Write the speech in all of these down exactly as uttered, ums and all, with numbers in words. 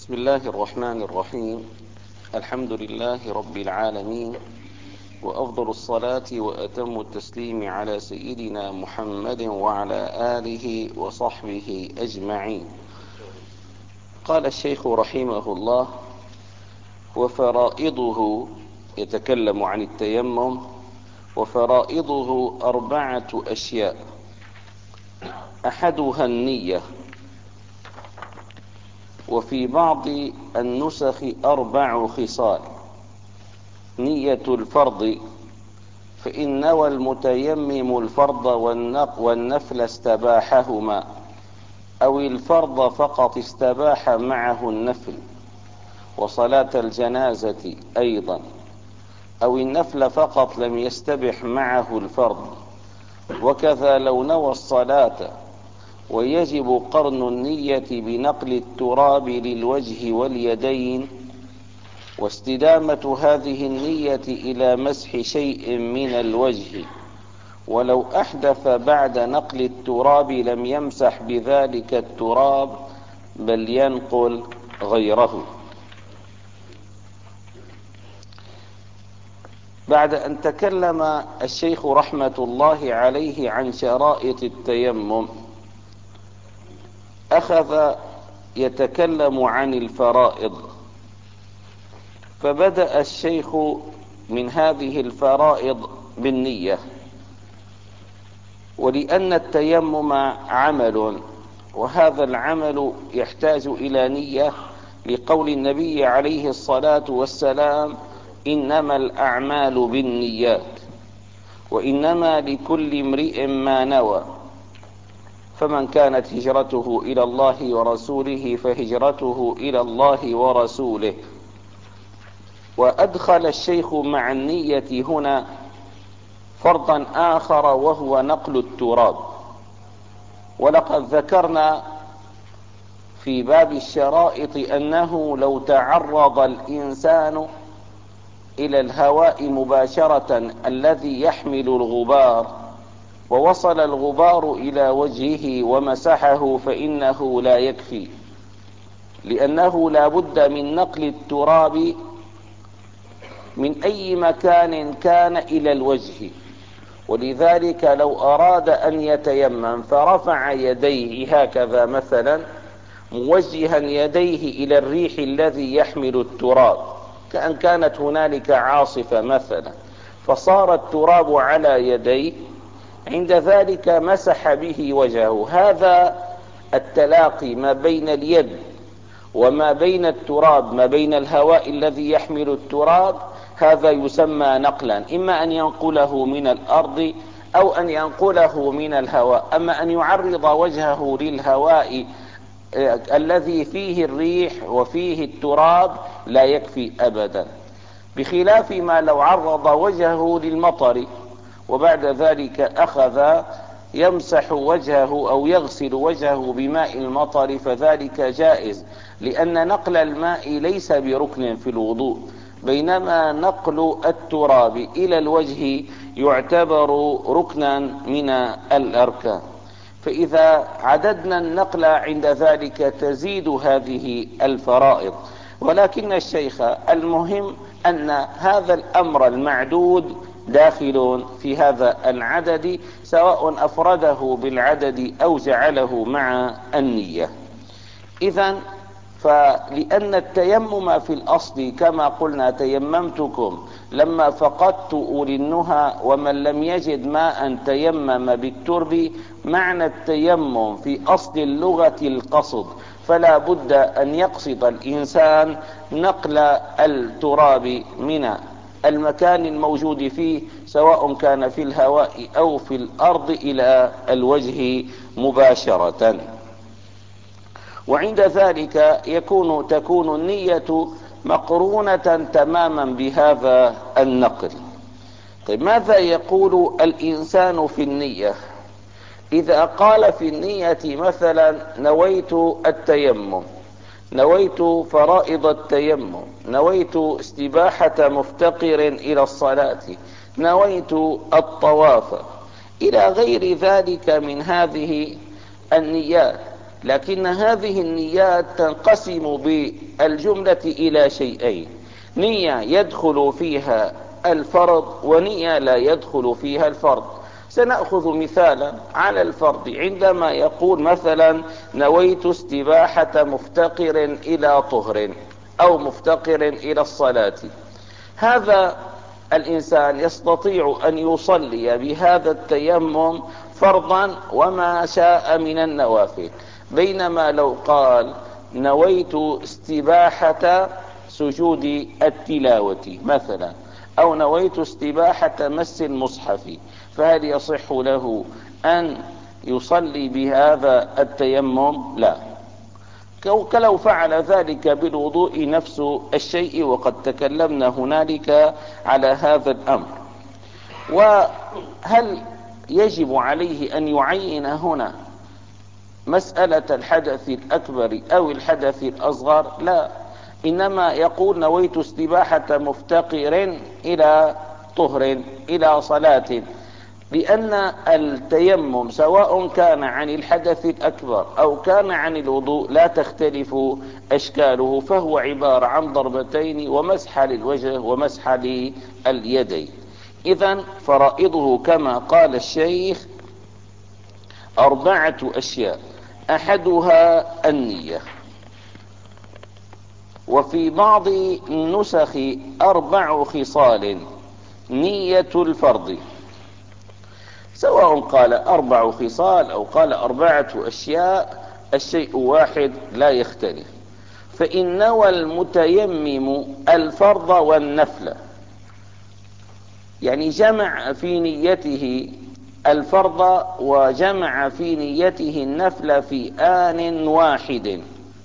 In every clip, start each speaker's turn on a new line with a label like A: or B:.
A: بسم الله الرحمن الرحيم. الحمد لله رب العالمين، وأفضل الصلاة وأتم التسليم على سيدنا محمد وعلى آله وصحبه أجمعين. قال الشيخ رحمه الله: وفرائضه، يتكلم عن التيمم، وفرائضه أربعة أشياء: أحدها النية، وفي بعض النسخ أربع خصال: نية الفرض، فإن نوى المتيمم الفرض والنفل استباحهما، أو الفرض فقط استباح معه النفل، وصلاة الجنازة أيضا، أو النفل فقط لم يستبح معه الفرض، وكذا لو نوى الصلاة. ويجب قرن النية بنقل التراب للوجه واليدين، واستدامة هذه النية إلى مسح شيء من الوجه، ولو أحدث بعد نقل التراب لم يمسح بذلك التراب، بل ينقل غيره. بعد أن تكلم الشيخ رحمة الله عليه عن شرائط التيمم، أخذ يتكلم عن الفرائض، فبدأ الشيخ من هذه الفرائض بالنية. ولأن التيمم عمل، وهذا العمل يحتاج إلى نية، لقول النبي عليه الصلاة والسلام: إنما الأعمال بالنيات، وإنما لكل امرئ ما نوى، فمن كانت هجرته إلى الله ورسوله فهجرته إلى الله ورسوله. وأدخل الشيخ مع النية هنا فرضا آخر، وهو نقل التراب. ولقد ذكرنا في باب الشرائط أنه لو تعرض الإنسان إلى الهواء مباشرة الذي يحمل الغبار، ووصل الغبار إلى وجهه ومسحه، فإنه لا يكفي، لأنه لا بد من نقل التراب من أي مكان كان إلى الوجه. ولذلك لو أراد أن يتيمم فرفع يديه هكذا مثلا، موجها يديه إلى الريح الذي يحمل التراب، كأن كانت هنالك عاصفة مثلا، فصار التراب على يديه، عند ذلك مسح به وجهه. هذا التلاقي ما بين اليد وما بين التراب، ما بين الهواء الذي يحمل التراب، هذا يسمى نقلا، إما أن ينقله من الأرض أو أن ينقله من الهواء. أما أن يعرض وجهه للهواء الذي فيه الريح وفيه التراب لا يكفي أبدا، بخلاف ما لو عرض وجهه للمطر وبعد ذلك أخذ يمسح وجهه أو يغسل وجهه بماء المطر، فذلك جائز، لأن نقل الماء ليس بركن في الوضوء، بينما نقل التراب إلى الوجه يعتبر ركنا من الأركان. فإذا عددنا النقل عند ذلك تزيد هذه الفرائض. ولكن الشيخ المهم أن هذا الأمر المعدود داخل في هذا العدد، سواء أفرده بالعدد أو جعله مع النية. إذن فلأن التيمم في الأصل كما قلنا: تيممتكم لما فقدت أولي النهى، ومن لم يجد ماء تيمم بالترب. معنى التيمم في أصل اللغة القصد، فلا بد أن يقصد الإنسان نقل التراب من المكان الموجود فيه، سواء كان في الهواء أو في الأرض، إلى الوجه مباشرة. وعند ذلك يكون تكون النية مقرونة تماما بهذا النقل. طيب، ماذا يقول الإنسان في النية؟ إذا قال في النية مثلا: نويت التيمم، نويت فرائض التيمم، نويت استباحة مفتقر إلى الصلاة، نويت الطواف، إلى غير ذلك من هذه النيات، لكن هذه النيات تنقسم بالجملة إلى شيئين: نية يدخل فيها الفرض ونية لا يدخل فيها الفرض. سنأخذ مثالا على الفرض. عندما يقول مثلا: نويت استباحة مفتقر إلى طهر أو مفتقر إلى الصلاة، هذا الإنسان يستطيع أن يصلي بهذا التيمم فرضا وما شاء من النوافل، بينما لو قال: نويت استباحة سجود التلاوة مثلا، أو نويت استباحة مس المصحف، فهل يصح له أن يصلي بهذا التيمم؟ لا، كلو فعل ذلك بالوضوء نفس الشيء، وقد تكلمنا هنالك على هذا الأمر. وهل يجب عليه أن يعين هنا مسألة الحدث الأكبر أو الحدث الأصغر؟ لا، إنما يقول: نويت استباحة مفتقر إلى طهر إلى صلاة، لأن التيمم سواء كان عن الحدث الأكبر أو كان عن الوضوء لا تختلف أشكاله، فهو عبارة عن ضربتين ومسح للوجه ومسح لليدين. إذن فرائضه كما قال الشيخ أربعة أشياء: أحدها النية، وفي بعض النسخ أربع خصال: نية الفرض، سواء قال أربع خصال أو قال أربعة أشياء، الشيء واحد لا يختلف. فإن نوى المتيمم الفرض والنفل، يعني جمع في نيته الفرض وجمع في نيته النفل في آن واحد،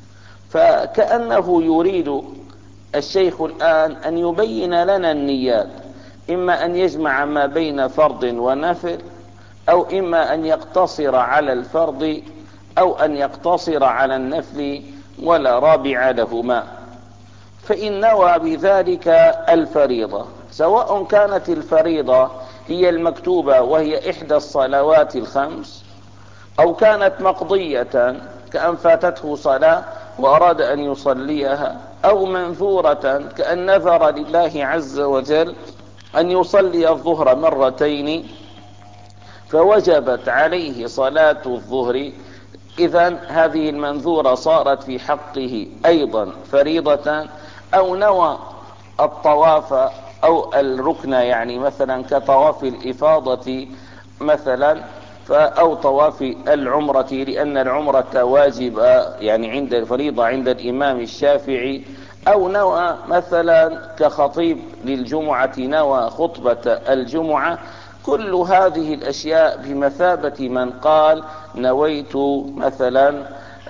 A: فكأنه يريد الشيخ الآن أن يبين لنا النيات، إما أن يجمع ما بين فرض ونفل، أو إما أن يقتصر على الفرض أو أن يقتصر على النفل، ولا رابع لهما. فإن نوى بذلك الفريضة، سواء كانت الفريضة هي المكتوبة وهي إحدى الصلوات الخمس، أو كانت مقضية كأن فاتته صلاة وأراد أن يصليها، أو منذورة كأن نذر لله عز وجل أن يصلي الظهر مرتين فوجبت عليه صلاة الظهر، إذن هذه المنذورة صارت في حقه أيضا فريضة. أو نوى الطواف أو الركن، يعني مثلا كطواف الإفاضة مثلا، أو طواف العمرة، لأن العمرة واجبة يعني عند الفريضة عند الإمام الشافعي. أو نوى مثلا كخطيب للجمعة نوى خطبة الجمعة. كل هذه الأشياء بمثابة من قال: نويت مثلا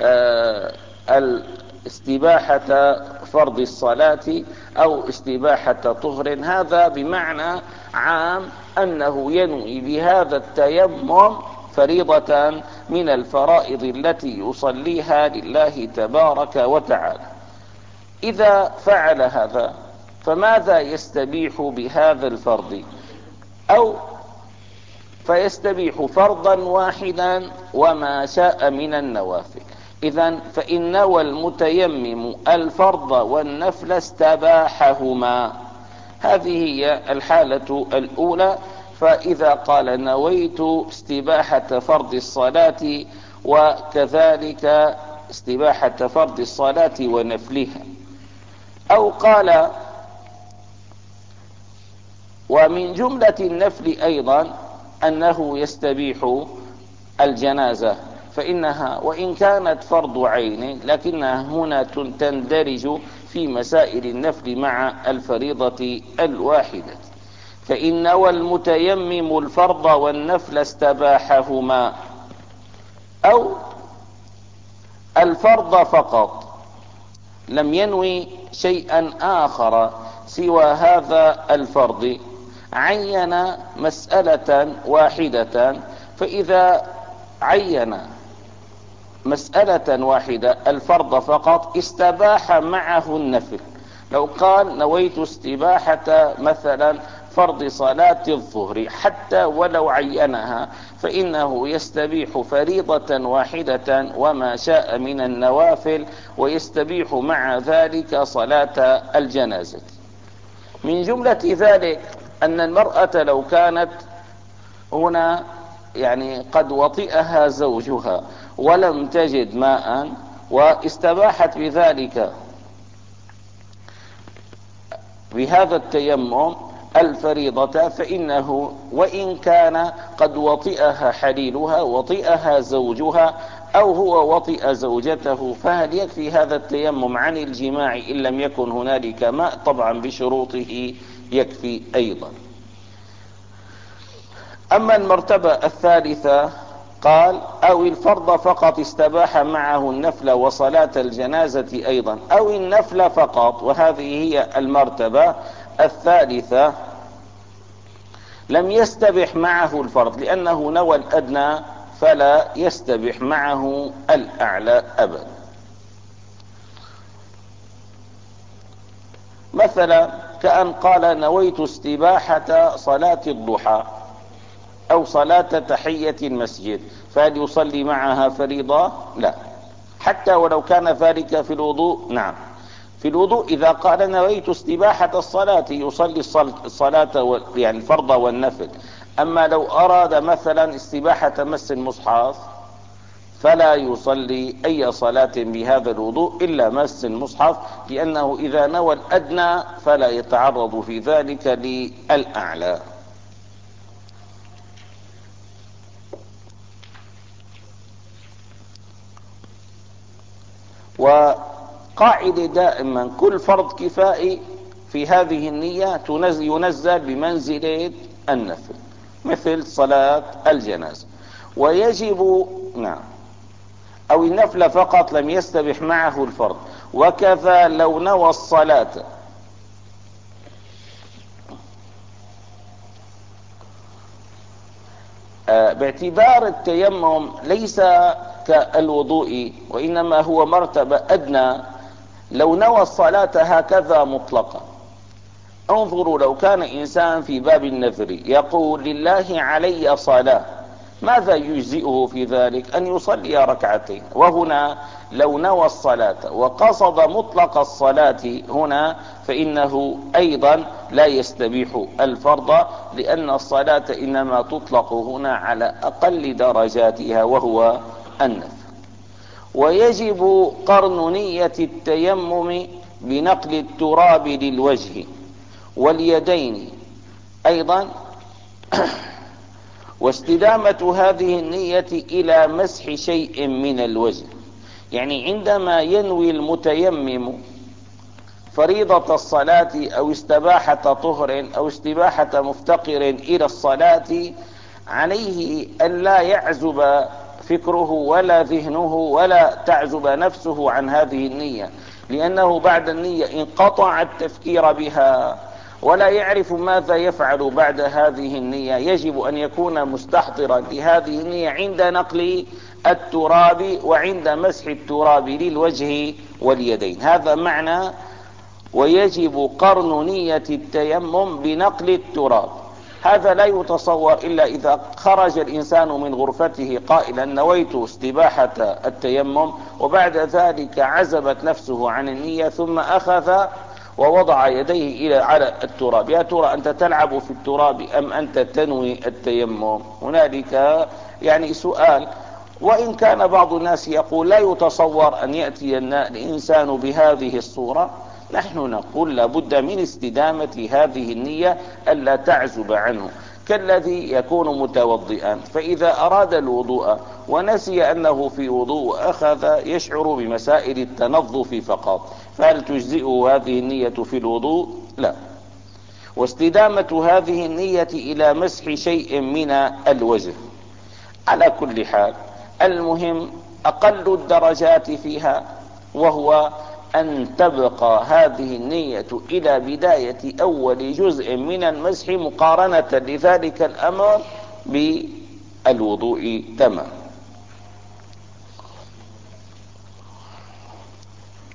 A: استباحة فرض الصلاة أو استباحة طهر، هذا بمعنى عام أنه ينوي بهذا التيمم فريضة من الفرائض التي يصليها لله تبارك وتعالى. إذا فعل هذا فماذا يستبيح بهذا الفرض؟ أو فيستبيح فرضا واحدا وما شاء من النوافل. إذن فإن نوى المتيمم الفرض والنفل استباحهما. هذه هي الحالة الأولى. فإذا قال: نويت استباحة فرض الصلاة وكذلك استباحة فرض الصلاة ونفلها، أو قال: ومن جملة النفل أيضا أنه يستبيح الجنازة، فإنها وإن كانت فرض عين لكنها هنا تندرج في مسائل النفل مع الفريضة الواحدة. فإن نوى المتيمم الفرض والنفل استباحهما، أو الفرض فقط لم ينوي شيئا آخر سوى هذا الفرض، عين مسألة واحدة. فإذا عين مسألة واحدة الفرض فقط استباح معه النفل. لو قال: نويت استباحة مثلا فرض صلاة الظهر حتى ولو عينها، فإنه يستبيح فريضة واحدة وما شاء من النوافل، ويستبيح مع ذلك صلاة الجنازة. من جملة ذلك أن المرأة لو كانت هنا يعني قد وطئها زوجها ولم تجد ماء واستباحت بذلك بهذا التيمم الفريضة، فإنه وإن كان قد وطئها حليلها وطئها زوجها أو هو وطئ زوجته، فهل يكفي هذا التيمم عن الجماع إن لم يكن هنالك ماء؟ طبعا بشروطه يكفي أيضا. أما المرتبة الثالثة قال أو الفرض فقط استباح معه النفل وصلاة الجنازة أيضا، أو النفل فقط، وهذه هي المرتبة الثالثة، لم يستبح معه الفرض لأنه نوى الأدنى فلا يستبح معه الأعلى أبدا. مثلا كأن قال نويت استباحة صلاة الضحى أو صلاة تحية المسجد، فهل يصلي معها فريضة؟ لا، حتى ولو كان ذلك في الوضوء. نعم، في الوضوء إذا قال نويت استباحة الصلاة يصلي الصلاة يعني الفرض والنفل. أما لو أراد مثلا استباحة مس المصحف فلا يصلي أي صلاة بهذا الوضوء إلا مس المصحف، لأنه إذا نوى الأدنى فلا يتعرض في ذلك للأعلى. وقاعدة دائما كل فرض كفائي في هذه النية ينزل بمنزلة النفل، مثل صلاة الجنازة. ويجب نعم أو النفل فقط لم يستبح معه الفرض، وكذا لو نوى الصلاة باعتبار التيمم ليس كالوضوء وإنما هو مرتبة أدنى. لو نوى الصلاة هكذا مطلقا، انظروا لو كان إنسان في باب النذر يقول لله علي صلاة، ماذا يجزئه في ذلك؟ أن يصلي ركعتين. وهنا لو نوى الصلاة وقصد مطلق الصلاة هنا فإنه أيضا لا يستبيح الفرض، لأن الصلاة إنما تطلق هنا على أقل درجاتها وهو النفل. ويجب قرن نية التيمم بنقل التراب للوجه واليدين أيضا، واستدامة هذه النية إلى مسح شيء من الوجه. يعني عندما ينوي المتيمم فريضة الصلاة أو استباحة طهر أو استباحة مفتقر إلى الصلاة، عليه أن لا يعزب فكره ولا ذهنه ولا تعزب نفسه عن هذه النية، لأنه بعد النية انقطع التفكير بها ولا يعرف ماذا يفعل بعد هذه النية. يجب أن يكون مستحضرا لهذه النية عند نقل التراب وعند مسح التراب للوجه واليدين. هذا معنى ويجب قرن نية التيمم بنقل التراب. هذا لا يتصور إلا إذا خرج الإنسان من غرفته قائلا نويت استباحة التيمم، وبعد ذلك عزبت نفسه عن النية ثم أخذ ووضع يديه إلى على التراب. يا ترى أنت تلعب في التراب أم أنت تنوي التيمم؟ هنالك يعني سؤال. وإن كان بعض الناس يقول لا يتصور أن يأتي الإنسان بهذه الصورة، نحن نقول لابد من استدامة هذه النية ألا تعزب عنه، كالذي يكون متوضئا فإذا أراد الوضوء ونسي أنه في وضوء أخذ يشعر بمسائل التنظف فقط، فهل تجزئه هذه النية في الوضوء؟ لا. واستدامة هذه النية إلى مسح شيء من الوجه. على كل حال المهم أقل الدرجات فيها وهو أن تبقى هذه النية إلى بداية أول جزء من المسح مقارنة لذلك الأمر بالوضوء تمام.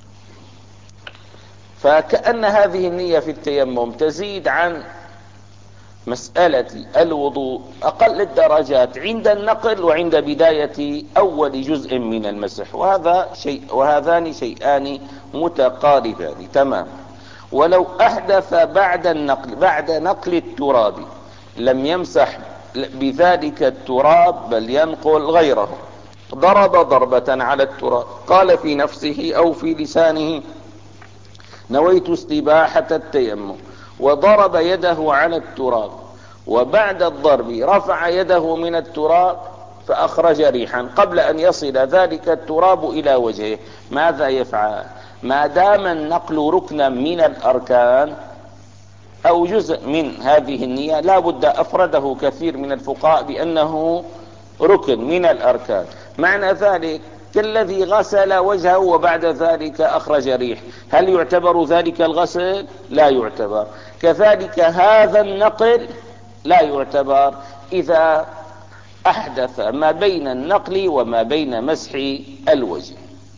A: فكأن هذه النية في التيمم تزيد عن مسألة الوضوء أقل الدرجات عند النقل وعند بداية أول جزء من المسح، وهذا شيء وهذان شيئان متقاربان تماما. ولو أحدث بعد النقل بعد نقل التراب لم يمسح بذلك التراب بل ينقل غيره. ضرب ضربة على التراب، قال في نفسه أو في لسانه نويت استباحة التيمم، وضرب يده على التراب، وبعد الضرب رفع يده من التراب فأخرج ريحا قبل أن يصل ذلك التراب إلى وجهه، ماذا يفعل؟ ما دام النقل ركنا من الأركان أو جزء من هذه النية، لا بد أفرده كثير من الفقهاء بأنه ركن من الأركان. معنى ذلك كالذي غسل وجهه وبعد ذلك أخرج ريح، هل يعتبر ذلك الغسل؟ لا يعتبر. كذلك هذا النقل لا يعتبر إذا أحدث ما بين النقل وما بين مسح الوجه،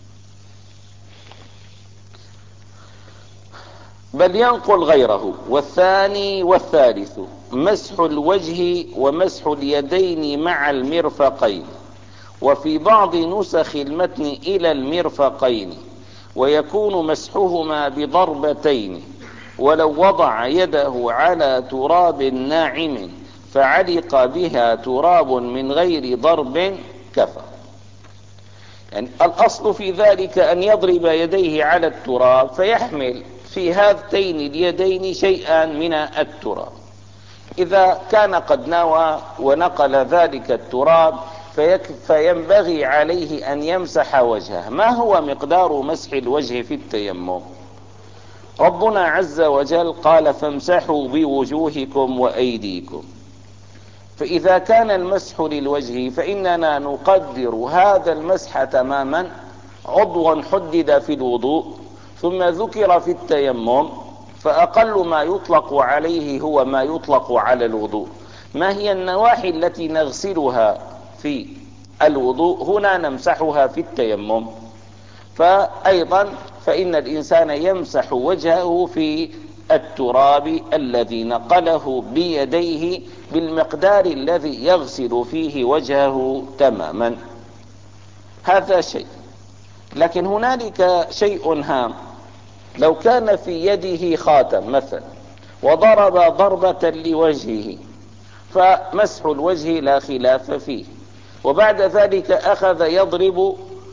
A: بل ينقل غيره. والثاني والثالث مسح الوجه ومسح اليدين مع المرفقين، وفي بعض نسخ المتن إلى المرفقين، ويكون مسحهما بضربتين، ولو وضع يده على تراب ناعم فعلق بها تراب من غير ضرب كفى. يعني الأصل في ذلك أن يضرب يديه على التراب فيحمل في هاتين اليدين شيئا من التراب. إذا كان قد نوى ونقل ذلك التراب فينبغي عليه أن يمسح وجهه. ما هو مقدار مسح الوجه في التيمم؟ ربنا عز وجل قال فامسحوا بوجوهكم وأيديكم، فإذا كان المسح للوجه فإننا نقدر هذا المسح تماما عضوا حدد في الوضوء ثم ذكر في التيمم، فأقل ما يطلق عليه هو ما يطلق على الوضوء. ما هي النواحي التي نغسلها في الوضوء هنا نمسحها في التيمم؟ فأيضا فإن الإنسان يمسح وجهه في التراب الذي نقله بيديه بالمقدار الذي يغسل فيه وجهه تماما. هذا شيء. لكن هنالك شيء هام، لو كان في يده خاتم مثلا وضرب ضربة لوجهه فمسح الوجه لا خلاف فيه، وبعد ذلك أخذ يضرب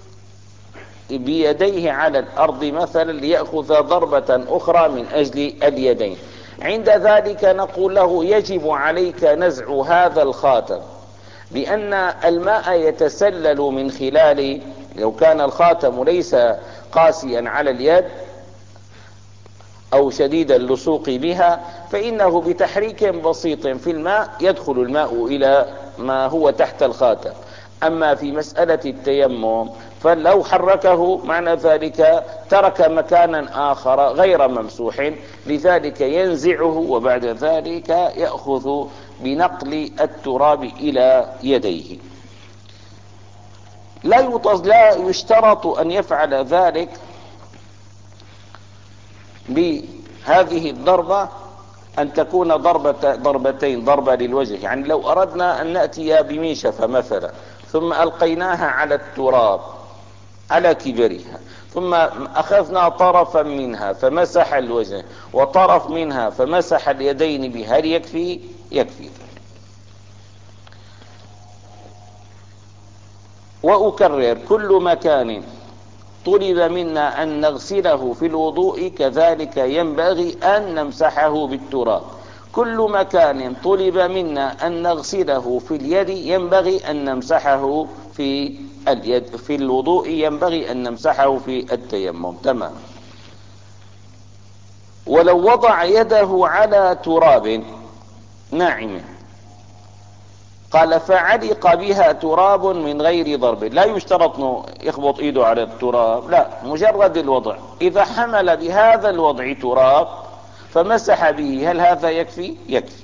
A: بيديه على الأرض مثلا ليأخذ ضربة أخرى من أجل اليدين، عند ذلك نقول له يجب عليك نزع هذا الخاتم، بأن الماء يتسلل من خلال، لو كان الخاتم ليس قاسيا على اليد أو شديد اللصوق بها فإنه بتحريك بسيط في الماء يدخل الماء إلى ما هو تحت الخاتم. أما في مسألة التيمم فلو حركه معنى ذلك ترك مكانا آخر غير ممسوح، لذلك ينزعه وبعد ذلك يأخذ بنقل التراب إلى يديه. لا لا يشترط أن يفعل ذلك بهذه الضربة أن تكون ضربة ضربتين، ضربة للوجه. يعني لو أردنا أن نأتي بميشفة مثلا ثم ألقيناها على التراب على كبرها، ثم أخذنا طرفا منها فمسح الوجه وطرف منها فمسح اليدين بها، هل يكفي؟ يكفي. وأكرر كل مكان طلب منا أن نغسله في الوضوء كذلك ينبغي أن نمسحه بالتراب. كل مكان طلب منا أن نغسله في اليد ينبغي أن نمسحه في اليد، في الوضوء ينبغي أن نمسحه في التيمم. تمام. ولو وضع يده على تراب ناعم قال فعلق بها تراب من غير ضرب، لا يشترط يخبط ايده على التراب، لا، مجرد الوضع. إذا حمل بهذا الوضع تراب فمسح به، هل هذا يكفي؟ يكفي.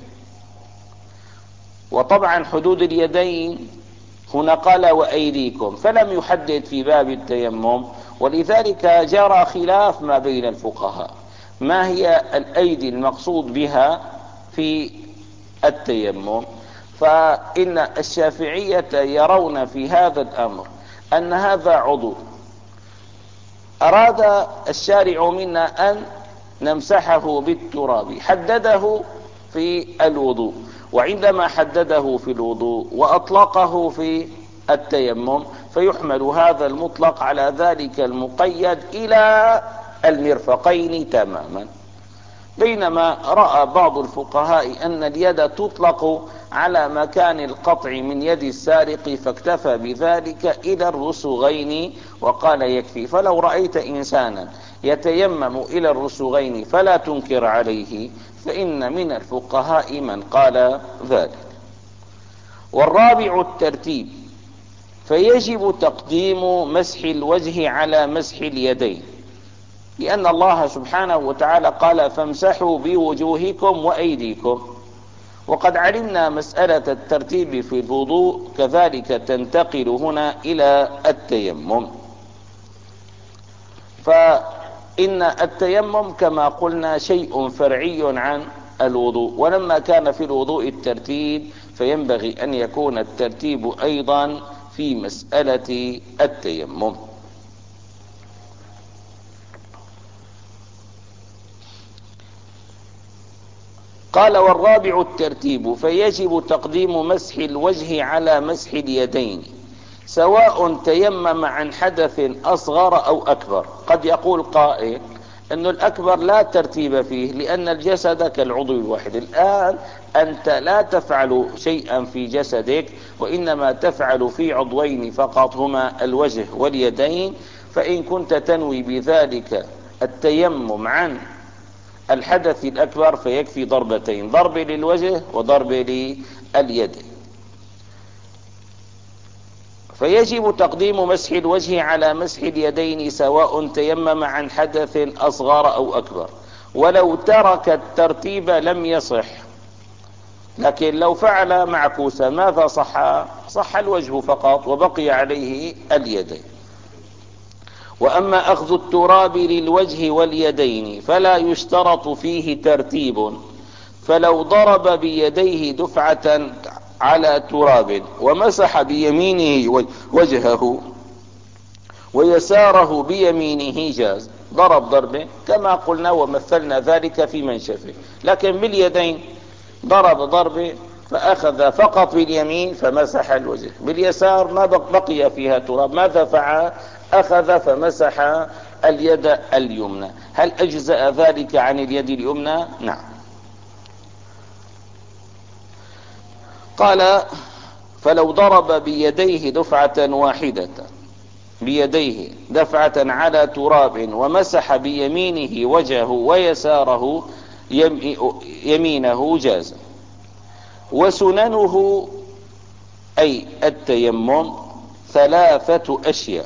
A: وطبعا حدود اليدين هنا قال وأيديكم، فلم يحدد في باب التيمم، ولذلك جرى خلاف ما بين الفقهاء ما هي الأيدي المقصود بها في التيمم. فإن الشافعية يرون في هذا الأمر أن هذا عضو أراد الشارع منا أن نمسحه بالتراب، حدده في الوضوء، وعندما حدده في الوضوء وأطلقه في التيمم فيحمل هذا المطلق على ذلك المقيد إلى المرفقين تماما. بينما رأى بعض الفقهاء أن اليد تطلق على مكان القطع من يد السارق فاكتفى بذلك إلى الرسغين وقال يكفي. فلو رأيت إنسانا يتيمم إلى الرسغين فلا تنكر عليه، فإن من الفقهاء من قال ذلك. والرابع الترتيب، فيجب تقديم مسح الوجه على مسح اليدين، لأن الله سبحانه وتعالى قال فامسحوا بوجوهكم وأيديكم، وقد علمنا مسألة الترتيب في الوضوء كذلك تنتقل هنا إلى التيمم. فإن التيمم كما قلنا شيء فرعي عن الوضوء، ولما كان في الوضوء الترتيب فينبغي أن يكون الترتيب أيضا في مسألة التيمم. قال والرابع الترتيب، فيجب تقديم مسح الوجه على مسح اليدين سواء تيمم عن حدث أصغر أو أكبر. قد يقول قائل أن الأكبر لا ترتيب فيه لأن الجسد كالعضو الواحد. الآن أنت لا تفعل شيئا في جسدك وإنما تفعل في عضوين فقط هما الوجه واليدين، فإن كنت تنوي بذلك التيمم عن الحدث الأكبر فيكفي ضربتين، ضرب للوجه وضرب لليد. فيجب تقديم مسح الوجه على مسح اليدين سواء تيمم عن حدث أصغر أو أكبر، ولو ترك الترتيب لم يصح. لكن لو فعل معكوسا ماذا صح؟ صح الوجه فقط وبقي عليه اليدين. وأما أخذ التراب للوجه واليدين فلا يشترط فيه ترتيب، فلو ضرب بيديه دفعة على تراب ومسح بيمينه وجهه ويساره بيمينه جاز، ضرب ضربه كما قلنا ومثلنا ذلك في منشفه. لكن باليدين ضرب ضربه فأخذ فقط باليمين فمسح الوجه، باليسار ما بقي فيها تراب، ماذا فعل؟ أخذ فمسح اليد اليمنى. هل أجزأ ذلك عن اليد اليمنى؟ نعم. قال فلو ضرب بيديه دفعة واحدة بيديه دفعة على تراب ومسح بيمينه وجهه ويساره يمينه جاز. وسننه أي التيمم ثلاثة أشياء.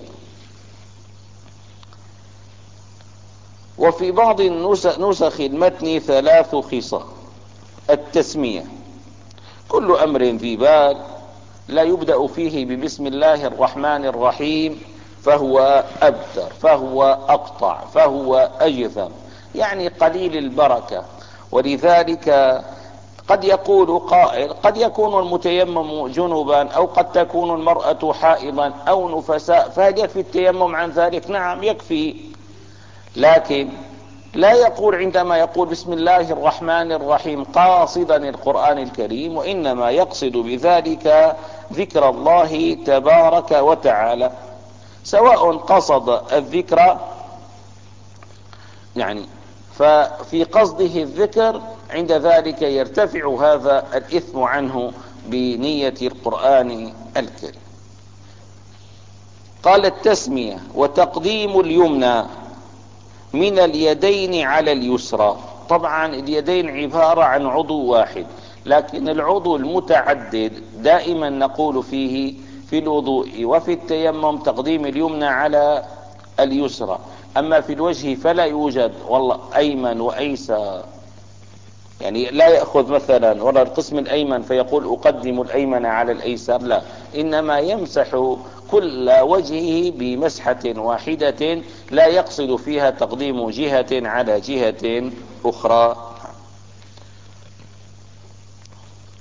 A: وفي بعض نسخ المتن ثلاث خصال. التسمية، كل أمر ذي بال لا يبدأ فيه ببسم الله الرحمن الرحيم فهو أبتر، فهو أقطع، فهو أجثم، يعني قليل البركة. ولذلك قد يقول قائل قد يكون المتيمم جنبا أو قد تكون المرأة حائضا أو نفساء، فهل يكفي التيمم عن ذلك؟ نعم يكفي. لكن لا يقول عندما يقول بسم الله الرحمن الرحيم قاصدا القرآن الكريم، وإنما يقصد بذلك ذكر الله تبارك وتعالى، سواء قصد الذكر يعني ففي قصده الذكر عند ذلك يرتفع هذا الإثم عنه بنية القرآن الكريم. قال التسمية وتقديم اليمنى من اليدين على اليسرى. طبعا اليدين عبارة عن عضو واحد، لكن العضو المتعدد دائما نقول فيه في الوضوء وفي التيمم تقديم اليمنى على اليسرى. أما في الوجه فلا يوجد والله أيمن وأيسر، يعني لا يأخذ مثلا ولا القسم الأيمن فيقول أقدم الأيمن على الأيسر، لا، إنما يمسح كل وجهه بمسحة واحدة لا يقصد فيها تقديم جهة على جهة أخرى.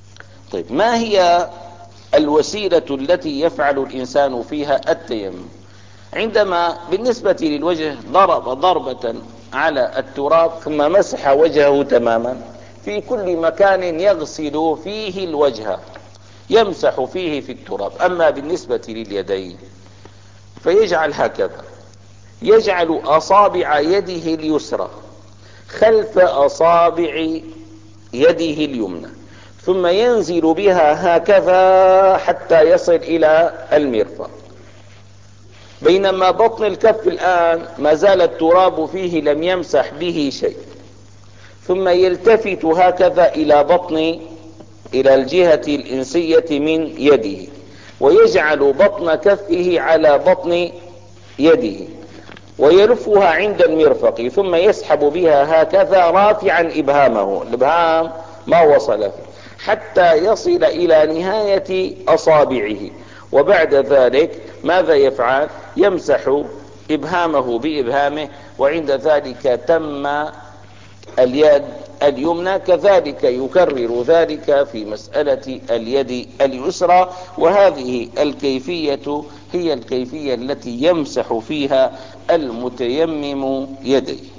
A: طيب، ما هي الوسيلة التي يفعل الإنسان فيها التيمم؟ عندما بالنسبة للوجه ضرب ضربة على التراب ثم مسح وجهه تماما في كل مكان يغسل فيه الوجه، يمسح فيه في التراب. أما بالنسبة لليدين فيجعل هكذا، يجعل أصابع يده اليسرى خلف أصابع يده اليمنى، ثم ينزل بها هكذا حتى يصل إلى المرفق، بينما بطن الكف الآن ما زال التراب فيه لم يمسح به شيء، ثم يلتفت هكذا إلى بطن إلى الجهة الإنسية من يده، ويجعل بطن كفه على بطن يده ويلفها عند المرفق، ثم يسحب بها هكذا رافعا إبهامه، الإبهام ما وصل فيه، حتى يصل إلى نهاية أصابعه. وبعد ذلك ماذا يفعل؟ يمسح إبهامه بإبهامه، وعند ذلك تم اليد اليمنى. كذلك يكرر ذلك في مسألة اليد اليسرى، وهذه الكيفية هي الكيفية التي يمسح فيها المتيمم يديه.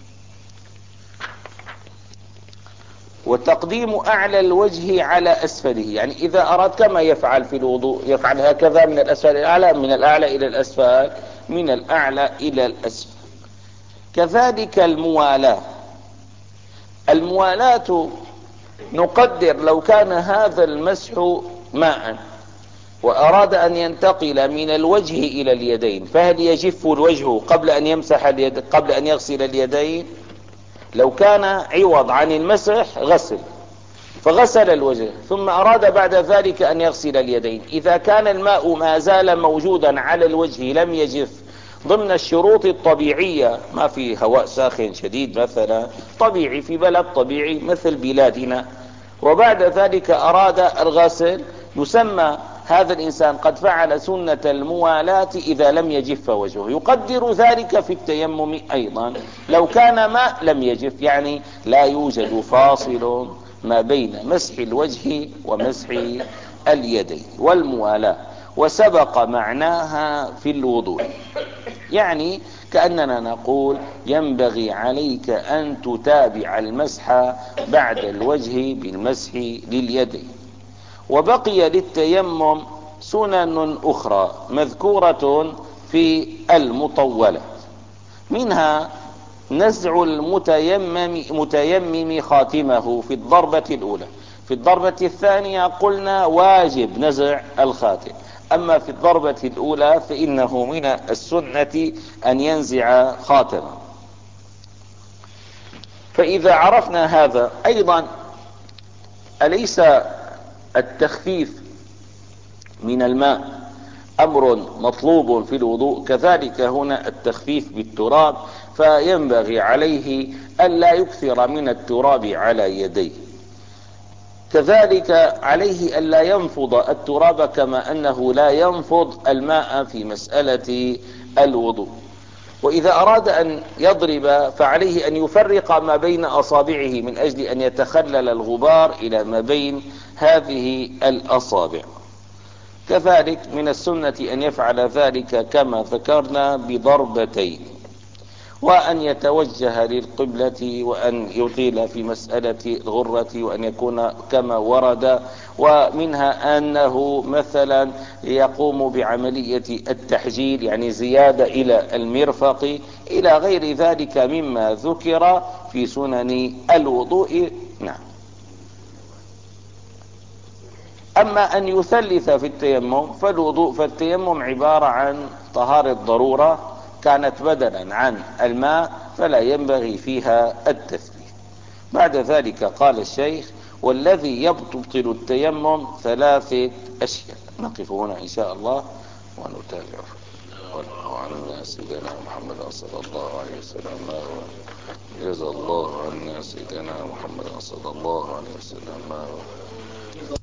A: وتقديم أعلى الوجه على أسفله، يعني إذا أراد كما يفعل في الوضوء يفعل هكذا من الأسفل إلى الأعلى، من الأعلى إلى الأسفل، من الأعلى إلى الأسفل. كذلك الموالاة، الموالاة نقدر لو كان هذا المسح ماء وأراد أن ينتقل من الوجه إلى اليدين، فهل يجف الوجه قبل أن يمسح اليد قبل أن يغسل اليدين؟ لو كان عوض عن المسح غسل فغسل الوجه ثم أراد بعد ذلك أن يغسل اليدين، إذا كان الماء ما زال موجودا على الوجه لم يجف ضمن الشروط الطبيعية، ما في هواء ساخن شديد مثلا، طبيعي في بلد طبيعي مثل بلادنا، وبعد ذلك أراد الغسل، يسمى هذا الإنسان قد فعل سنة الموالاة إذا لم يجف وجهه. يقدر ذلك في التيمم أيضا، لو كان ماء لم يجف، يعني لا يوجد فاصل ما بين مسح الوجه ومسح اليدين والموالاة، وسبق معناها في الوضوء. يعني كأننا نقول ينبغي عليك أن تتابع المسح بعد الوجه بالمسح لليدين. وبقي للتيمم سنن أخرى مذكورة في المطولة، منها نزع المتيمم متيمم خاتمه في الضربة الأولى. في الضربة الثانية قلنا واجب نزع الخاتم، أما في الضربة الأولى فإنه من السنة أن ينزع خاتمه. فإذا عرفنا هذا أيضا، أليس التخفيف من الماء أمر مطلوب في الوضوء؟ كذلك هنا التخفيف بالتراب، فينبغي عليه ألا يكثر من التراب على يديه، كذلك عليه ألا ينفض التراب كما أنه لا ينفض الماء في مسألة الوضوء. وإذا أراد أن يضرب فعليه أن يفرق ما بين أصابعه من أجل أن يتخلل الغبار إلى ما بين هذه الأصابع. كذلك من السنة أن يفعل ذلك كما ذكرنا بضربتين، وأن يتوجه للقبلة، وأن يطيل في مسألة الغرة، وأن يكون كما ورد. ومنها أنه مثلا يقوم بعملية التحجيل، يعني زيادة إلى المرفق، إلى غير ذلك مما ذكر في سنن الوضوء. نعم. أما أن يثلث في التيمم فالوضوء فالتيمم عبارة عن طهارة ضرورة كانت بدلا عن الماء، فلا ينبغي فيها التثليث. بعد ذلك قال الشيخ: والذي يبطل التيمم ثلاثة أشياء. نقف هنا إن شاء الله ونتابع. والله عنا سيدنا محمد صلى الله عليه وسلم، جزا الله عنا سيدنا محمد صلى الله عليه وسلم.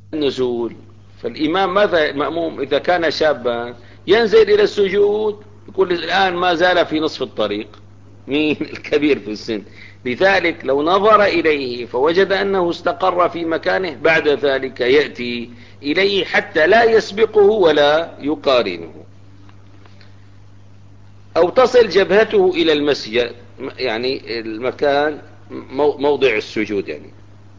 A: النزول. فالإمام ماذا المأموم إذا كان شابا ينزل إلى السجود، يقول الآن ما زال في نصف الطريق، مين الكبير في السن. لذلك لو نظر إليه فوجد أنه استقر في مكانه، بعد ذلك يأتي إليه حتى لا يسبقه ولا يقارنه. أو تصل جبهته إلى المسجد، يعني المكان موضع السجود يعني.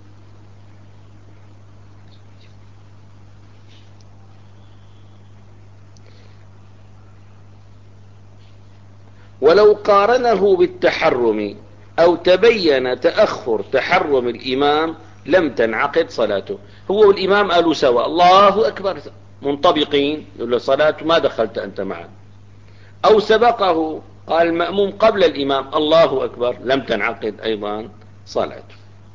A: ولو قارنه بالتحرم أو تبين تأخر تحرم الإمام لم تنعقد صلاته. هو والإمام قالوا سوا الله أكبر منطبقين، يقول له صلاة ما دخلت أنت معنا. أو سبقه قال المأموم قبل الإمام الله أكبر، لم تنعقد أيضا صلاته.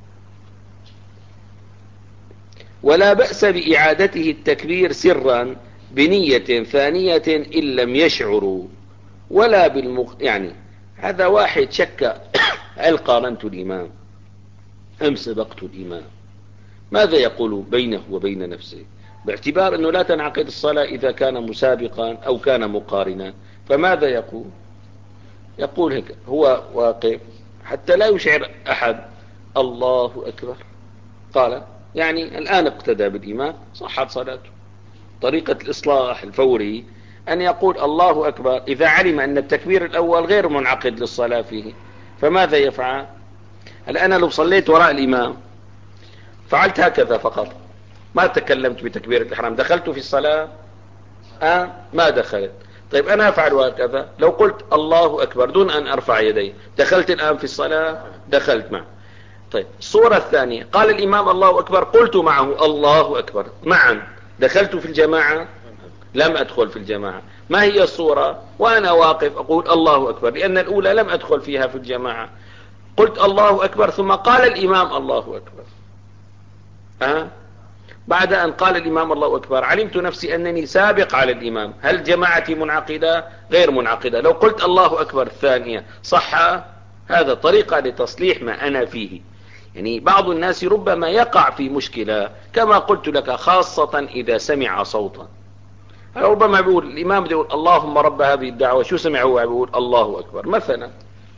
A: ولا بأس بإعادته التكبير سرا بنية ثانية إن لم يشعروا ولا بالمخ... يعني هذا واحد شك هل قارنت الإمام أم سبقت الإمام، ماذا يقول بينه وبين نفسه؟ باعتبار أنه لا تنعقد الصلاة إذا كان مسابقا أو كان مقارنا، فماذا يقول؟ يقول هيك هو واقف حتى لا يشعر أحد الله أكبر، قال يعني الآن اقتدى بالإمام صحت صلاته. طريقة الإصلاح الفوري أن يقول الله أكبر إذا علم أن التكبير الأول غير منعقد للصلاة فيه، فماذا يفعل؟ هل أنا لو صليت وراء الإمام فعلت هكذا فقط، ما تكلمت بتكبير الإحرام، دخلت في الصلاة؟ آه ما دخلت. طيب أنا أفعل هكذا، لو قلت الله أكبر دون أن أرفع يدي، دخلت الآن في الصلاة؟ دخلت معه. طيب الصورة الثانية قال الإمام الله أكبر قلت معه الله أكبر معا، دخلت في الجماعة؟ لم أدخل في الجماعة. ما هي الصورة؟ وأنا واقف أقول الله أكبر، لأن الأولى لم أدخل فيها في الجماعة، قلت الله أكبر ثم قال الإمام الله أكبر. أه؟ بعد أن قال الإمام الله أكبر علمت نفسي أنني سابق على الإمام، هل جماعتي منعقدة؟ غير منعقدة. لو قلت الله أكبر الثانية صح؟ هذا طريقة لتصليح ما أنا فيه. يعني بعض الناس ربما يقع في مشكلة كما قلت لك، خاصة إذا سمع صوتا، ربما بيقول الإمام بيقول اللهم رب هذه الدعوة، شو سمع هو؟ بيقول الله أكبر مثلا.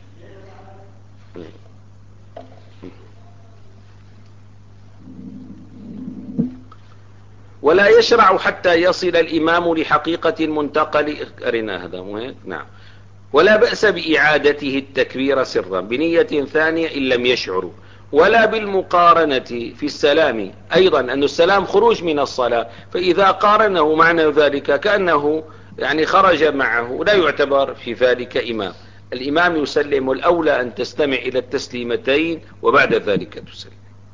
A: ولا يشرع حتى يصل الإمام لحقيقة المنتقل، قرنا هذا مهم. نعم. ولا بأس بإعادته التكبير سرا بنية ثانية إن لم يشعروا، ولا بالمقارنة في السلام أيضا، أن السلام خروج من الصلاة، فإذا قارنه معنى ذلك كأنه يعني خرج معه، لا يعتبر في ذلك إمام. الإمام يسلم، الأولى أن تستمع إلى التسليمتين وبعد ذلك تسلم.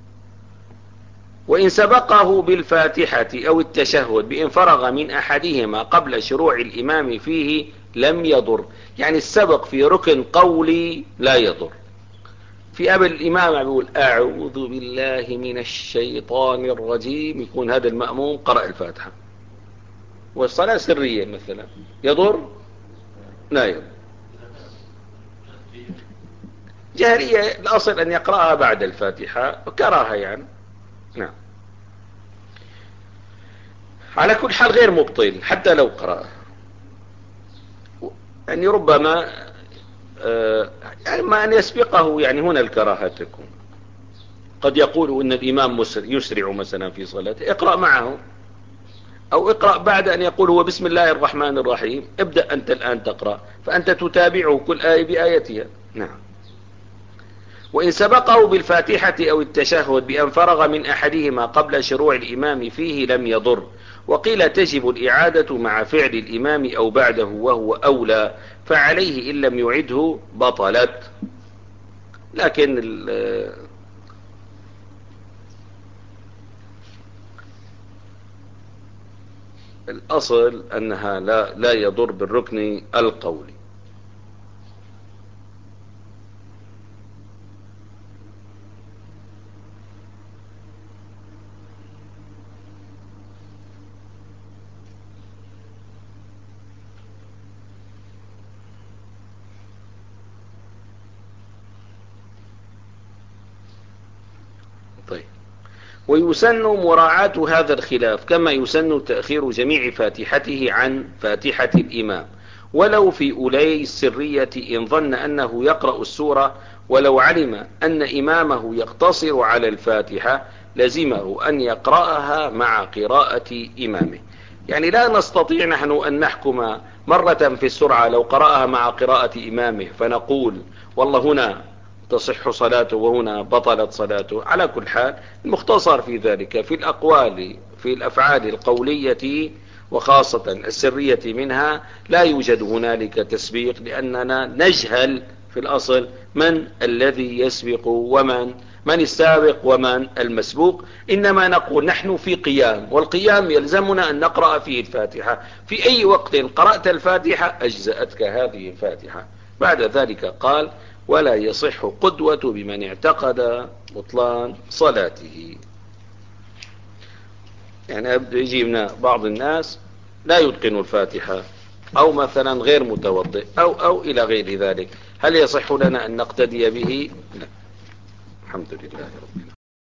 A: وإن سبقه بالفاتحة أو التشهد بإن فرغ من أحدهما قبل شروع الإمام فيه لم يضر، يعني السبق في ركن قولي لا يضر. في أبل الإمام يقول أعوذ بالله من الشيطان الرجيم، يكون هذا المأموم قرأ الفاتحة، والصلاة سرية مثلا، يضر؟ لا يضر. جهرية الأصل أن يقرأها بعد الفاتحة، وكراها يعني. نعم. على كل حال غير مبطل حتى لو قرأ، يعني ربما آه يعني ما أن يسبقه، يعني هنا الكراهة تكون. قد يقول إن الإمام يسرع مثلا في صلاته، اقرأ معه، أو اقرأ بعد أن يقول هو بسم الله الرحمن الرحيم، ابدأ أنت الآن تقرأ، فأنت تتابعه كل آية بآيتها. نعم. وإن سبقه بالفاتحة أو التشهد بأن فرغ من أحدهما قبل شروع الإمام فيه لم يضر. وقيل تجب الإعادة مع فعل الإمام أو بعده وهو أولى، فعليه إن لم يعده بطلت. لكن الأصل أنها لا, لا يضر بالركن القولي. طيب. ويسن مراعاة هذا الخلاف كما يسن تأخير جميع فاتحته عن فاتحة الإمام، ولو في أولي السرية إن ظن أنه يقرأ السورة، ولو علم أن إمامه يقتصر على الفاتحة لزمه أن يقرأها مع قراءة إمامه. يعني لا نستطيع نحن أن نحكم مرة في السرعة لو قرأها مع قراءة إمامه فنقول والله هنا تصح صلاته وهنا بطلت صلاته. على كل حال المختصر في ذلك في الأقوال في الأفعال القولية وخاصة السرية منها لا يوجد هنالك تسبيق، لأننا نجهل في الأصل من الذي يسبق ومن من السابق ومن المسبوق، إنما نقول نحن في قيام، والقيام يلزمنا أن نقرأ فيه الفاتحة. في أي وقت قرأت الفاتحة أجزأتك هذه الفاتحة. بعد ذلك قال ولا يصح قدوة بمن اعتقد بطلان صلاته. يعني أبدأ يجيبنا بعض الناس لا يتقن الفاتحة أو مثلا غير متوضئ أو أو إلى غير ذلك، هل يصح لنا أن نقتدي به؟ لا. الحمد لله رب العالمين.